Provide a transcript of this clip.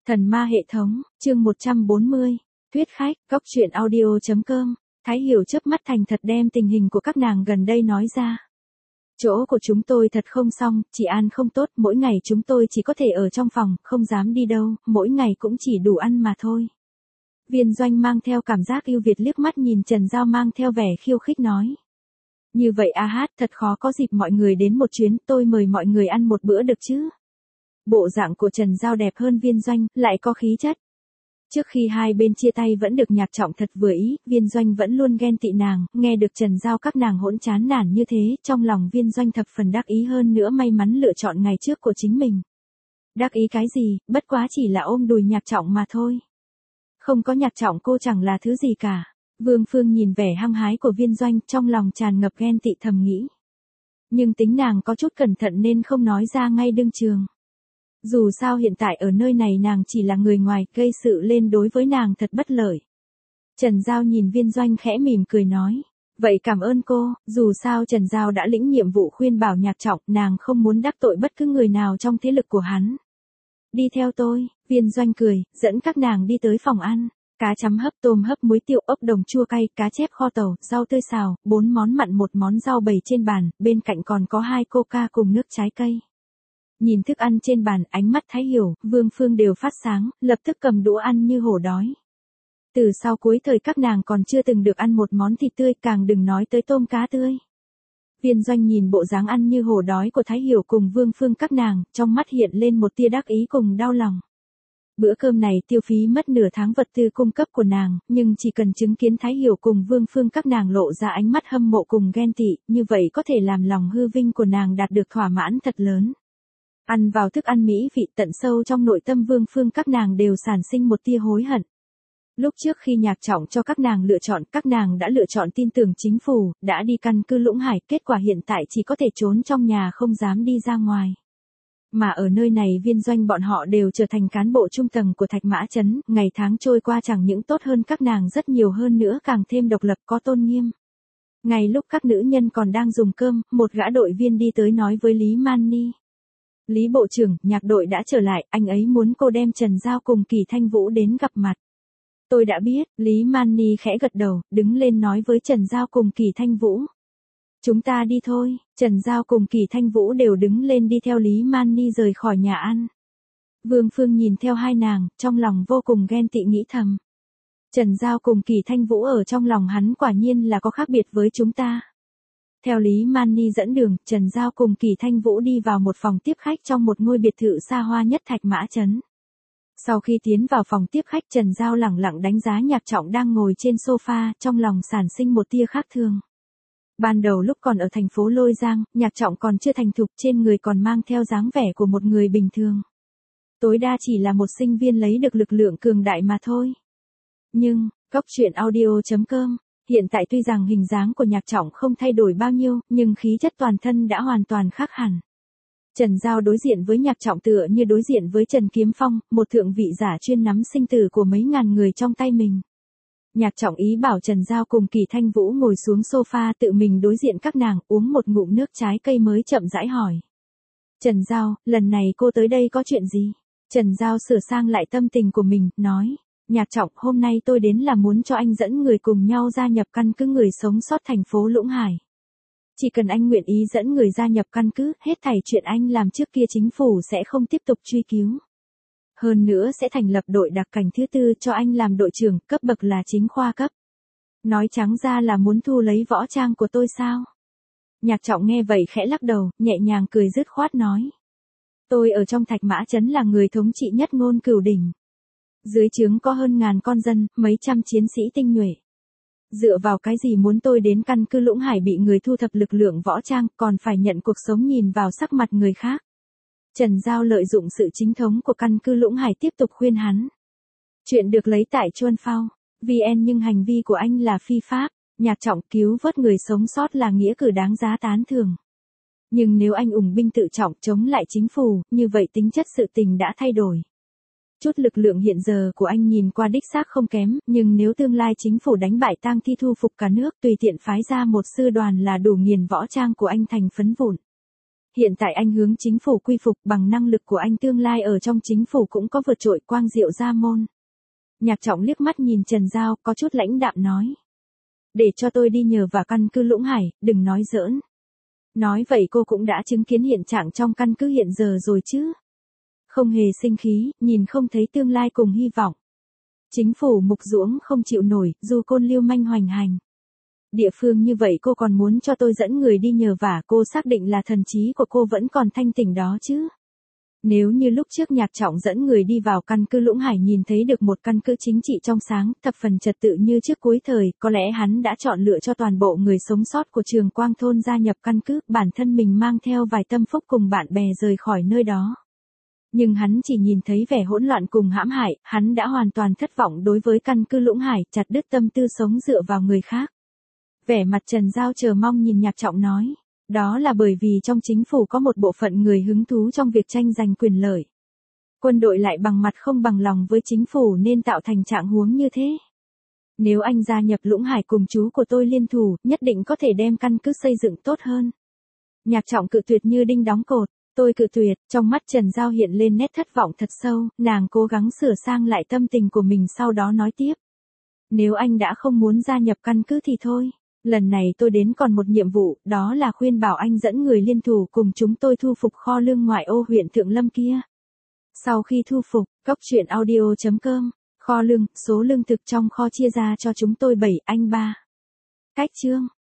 Thần ma hệ thống, chương 140. Thuyết khách, góc truyện audio.com. Thái Hiểu chớp mắt thành thật đem tình hình của các nàng gần đây nói ra. Chỗ của chúng tôi thật không xong, chị An không tốt, mỗi ngày chúng tôi chỉ có thể ở trong phòng, không dám đi đâu, mỗi ngày cũng chỉ đủ ăn mà thôi. Viên Doanh mang theo cảm giác yêu Việt liếc mắt nhìn Trần Giao mang theo vẻ khiêu khích nói. Như vậy a hát, thật khó có dịp mọi người đến một chuyến, tôi mời mọi người ăn một bữa được chứ. Bộ dạng của Trần Giao đẹp hơn Viên Doanh, lại có khí chất. Trước khi hai bên chia tay vẫn được Nhạc Trọng thật vừa ý, Viên Doanh vẫn luôn ghen tị nàng, nghe được Trần Giao các nàng hỗn chán nản như thế, trong lòng Viên Doanh thập phần đắc ý hơn nữa may mắn lựa chọn ngày trước của chính mình. Đắc ý cái gì, bất quá chỉ là ôm đùi Nhạc Trọng mà thôi. Không có Nhạc Trọng cô chẳng là thứ gì cả. Vương Phương nhìn vẻ hăng hái của Viên Doanh, trong lòng tràn ngập ghen tị thầm nghĩ. Nhưng tính nàng có chút cẩn thận nên không nói ra ngay đương trường. Dù sao hiện tại ở nơi này nàng chỉ là người ngoài, gây sự lên đối với nàng thật bất lợi. Trần Giao nhìn Viên Doanh khẽ mỉm cười nói. Vậy cảm ơn cô, dù sao Trần Giao đã lĩnh nhiệm vụ khuyên bảo Nhạc Trọng, nàng không muốn đắc tội bất cứ người nào trong thế lực của hắn. Đi theo tôi, Viên Doanh cười, dẫn các nàng đi tới phòng ăn. Cá chấm hấp, tôm hấp, muối tiêu, ốc đồng chua cay, cá chép kho tàu, rau tươi xào, 4 món mặn, 1 món rau bày trên bàn, bên cạnh còn có 2 coca cùng nước trái cây. Nhìn thức ăn trên bàn, ánh mắt Thái Hiểu, Vương Phương đều phát sáng, lập tức cầm đũa ăn như hổ đói. Từ sau cuối thời các nàng còn chưa từng được ăn một món thịt tươi, càng đừng nói tới tôm cá tươi. Viên Doanh nhìn bộ dáng ăn như hổ đói của Thái Hiểu cùng Vương Phương các nàng, trong mắt hiện lên một tia đắc ý cùng đau lòng. Bữa cơm này tiêu phí mất nửa tháng vật tư cung cấp của nàng, nhưng chỉ cần chứng kiến Thái Hiểu cùng Vương Phương các nàng lộ ra ánh mắt hâm mộ cùng ghen tị, như vậy có thể làm lòng hư vinh của nàng đạt được thỏa mãn thật lớn. Ăn vào thức ăn mỹ vị tận sâu trong nội tâm Vương Phương các nàng đều sản sinh một tia hối hận. Lúc trước khi Nhạc Trọng cho các nàng lựa chọn, các nàng đã lựa chọn tin tưởng chính phủ, đã đi căn cứ Lũng Hải, kết quả hiện tại chỉ có thể trốn trong nhà không dám đi ra ngoài. Mà ở nơi này Viên Doanh bọn họ đều trở thành cán bộ trung tầng của Thạch Mã Trấn, ngày tháng trôi qua chẳng những tốt hơn các nàng rất nhiều hơn nữa càng thêm độc lập có tôn nghiêm. Ngay lúc các nữ nhân còn đang dùng cơm, một gã đội viên đi tới nói với Lý Man Ni. Lý Bộ trưởng, Nhạc đội đã trở lại, anh ấy muốn cô đem Trần Giao cùng Kỳ Thanh Vũ đến gặp mặt. Tôi đã biết, Lý Man Ni khẽ gật đầu, đứng lên nói với Trần Giao cùng Kỳ Thanh Vũ. Chúng ta đi thôi, Trần Giao cùng Kỳ Thanh Vũ đều đứng lên đi theo Lý Man Ni rời khỏi nhà ăn. Vương Phương nhìn theo hai nàng, trong lòng vô cùng ghen tị nghĩ thầm. Trần Giao cùng Kỳ Thanh Vũ ở trong lòng hắn quả nhiên là có khác biệt với chúng ta. Theo Lý Man Ni dẫn đường, Trần Giao cùng Kỳ Thanh Vũ đi vào một phòng tiếp khách trong một ngôi biệt thự xa hoa nhất Thạch Mã Trấn. Sau khi tiến vào phòng tiếp khách, Trần Giao lẳng lặng đánh giá Nhạc Trọng đang ngồi trên sofa, trong lòng sản sinh một tia khác thường. Ban đầu lúc còn ở thành phố Lôi Giang, Nhạc Trọng còn chưa thành thục, trên người còn mang theo dáng vẻ của một người bình thường. Tối đa chỉ là một sinh viên lấy được lực lượng cường đại mà thôi. Nhưng, góc truyện audio.com, hiện tại tuy rằng hình dáng của Nhạc Trọng không thay đổi bao nhiêu, nhưng khí chất toàn thân đã hoàn toàn khác hẳn. Trần Giao đối diện với Nhạc Trọng tựa như đối diện với Trần Kiếm Phong, một thượng vị giả chuyên nắm sinh tử của mấy ngàn người trong tay mình. Nhạc Trọng ý bảo Trần Giao cùng Kỳ Thanh Vũ ngồi xuống sofa tự mình đối diện các nàng, uống một ngụm nước trái cây mới chậm rãi hỏi. Trần Giao, lần này cô tới đây có chuyện gì? Trần Giao sửa sang lại tâm tình của mình, nói. Nhạc Trọng, hôm nay tôi đến là muốn cho anh dẫn người cùng nhau gia nhập căn cứ người sống sót thành phố Lũng Hải. Chỉ cần anh nguyện ý dẫn người gia nhập căn cứ, hết thảy chuyện anh làm trước kia chính phủ sẽ không tiếp tục truy cứu. Hơn nữa sẽ thành lập đội đặc cảnh thứ 4 cho anh làm đội trưởng, cấp bậc là chính khoa cấp. Nói trắng ra là muốn thu lấy võ trang của tôi sao? Nhạc Trọng nghe vậy khẽ lắc đầu, nhẹ nhàng cười dứt khoát nói. Tôi ở trong Thạch Mã Trấn là người thống trị nhất ngôn cửu đỉnh. Dưới trướng có hơn ngàn con dân, mấy trăm chiến sĩ tinh nhuệ. Dựa vào cái gì muốn tôi đến căn cứ Lũng Hải bị người thu thập lực lượng võ trang, còn phải nhận cuộc sống nhìn vào sắc mặt người khác. Trần Giao lợi dụng sự chính thống của căn cứ Lũng Hải tiếp tục khuyên hắn. Chuyện được lấy tại Chuân Phao, VN nhưng hành vi của anh là phi pháp, Nhạc Trọng cứu vớt người sống sót là nghĩa cử đáng giá tán thưởng. Nhưng nếu anh ủng binh tự trọng chống lại chính phủ, như vậy tính chất sự tình đã thay đổi. Chút lực lượng hiện giờ của anh nhìn qua đích xác không kém, nhưng nếu tương lai chính phủ đánh bại Tang Thi thu phục cả nước, tùy tiện phái ra một sư đoàn là đủ nghiền võ trang của anh thành phấn vụn. Hiện tại anh hướng chính phủ quy phục, bằng năng lực của anh tương lai ở trong chính phủ cũng có vượt trội quang diệu gia môn. Nhạc Trọng liếc mắt nhìn Trần Giao, có chút lãnh đạm nói. Để cho tôi đi nhờ vào căn cứ Lũng Hải, đừng nói giỡn. Nói vậy cô cũng đã chứng kiến hiện trạng trong căn cứ hiện giờ rồi chứ. Không hề sinh khí, nhìn không thấy tương lai cùng hy vọng. Chính phủ Mục Duỗng không chịu nổi, dù côn lưu manh hoành hành. Địa phương như vậy cô còn muốn cho tôi dẫn người đi nhờ vả, cô xác định là thần trí của cô vẫn còn thanh tỉnh đó chứ. Nếu như lúc trước Nhạc Trọng dẫn người đi vào căn cứ Lũng Hải nhìn thấy được một căn cứ chính trị trong sáng, thập phần trật tự như trước cuối thời, có lẽ hắn đã chọn lựa cho toàn bộ người sống sót của Trường Quang thôn gia nhập căn cứ, bản thân mình mang theo vài tâm phúc cùng bạn bè rời khỏi nơi đó. Nhưng hắn chỉ nhìn thấy vẻ hỗn loạn cùng hãm hại, hắn đã hoàn toàn thất vọng đối với căn cứ Lũng Hải, chặt đứt tâm tư sống dựa vào người khác. Vẻ mặt Trần Giao chờ mong nhìn Nhạc Trọng nói. Đó là bởi vì trong chính phủ có một bộ phận người hứng thú trong việc tranh giành quyền lợi. Quân đội lại bằng mặt không bằng lòng với chính phủ nên tạo thành trạng huống như thế. Nếu anh gia nhập Lũng Hải cùng chú của tôi liên thủ, nhất định có thể đem căn cứ xây dựng tốt hơn. Nhạc Trọng cự tuyệt như đinh đóng cột. Tôi cự tuyệt, trong mắt Trần Giao hiện lên nét thất vọng thật sâu, nàng cố gắng sửa sang lại tâm tình của mình sau đó nói tiếp. Nếu anh đã không muốn gia nhập căn cứ thì thôi. Lần này tôi đến còn một nhiệm vụ, đó là khuyên bảo anh dẫn người liên thủ cùng chúng tôi thu phục kho lương ngoại ô huyện Thượng Lâm kia. Sau khi thu phục, coctruyện.audio.com, kho lương, số lương thực trong kho chia ra cho chúng tôi 7 anh 3. Cách chương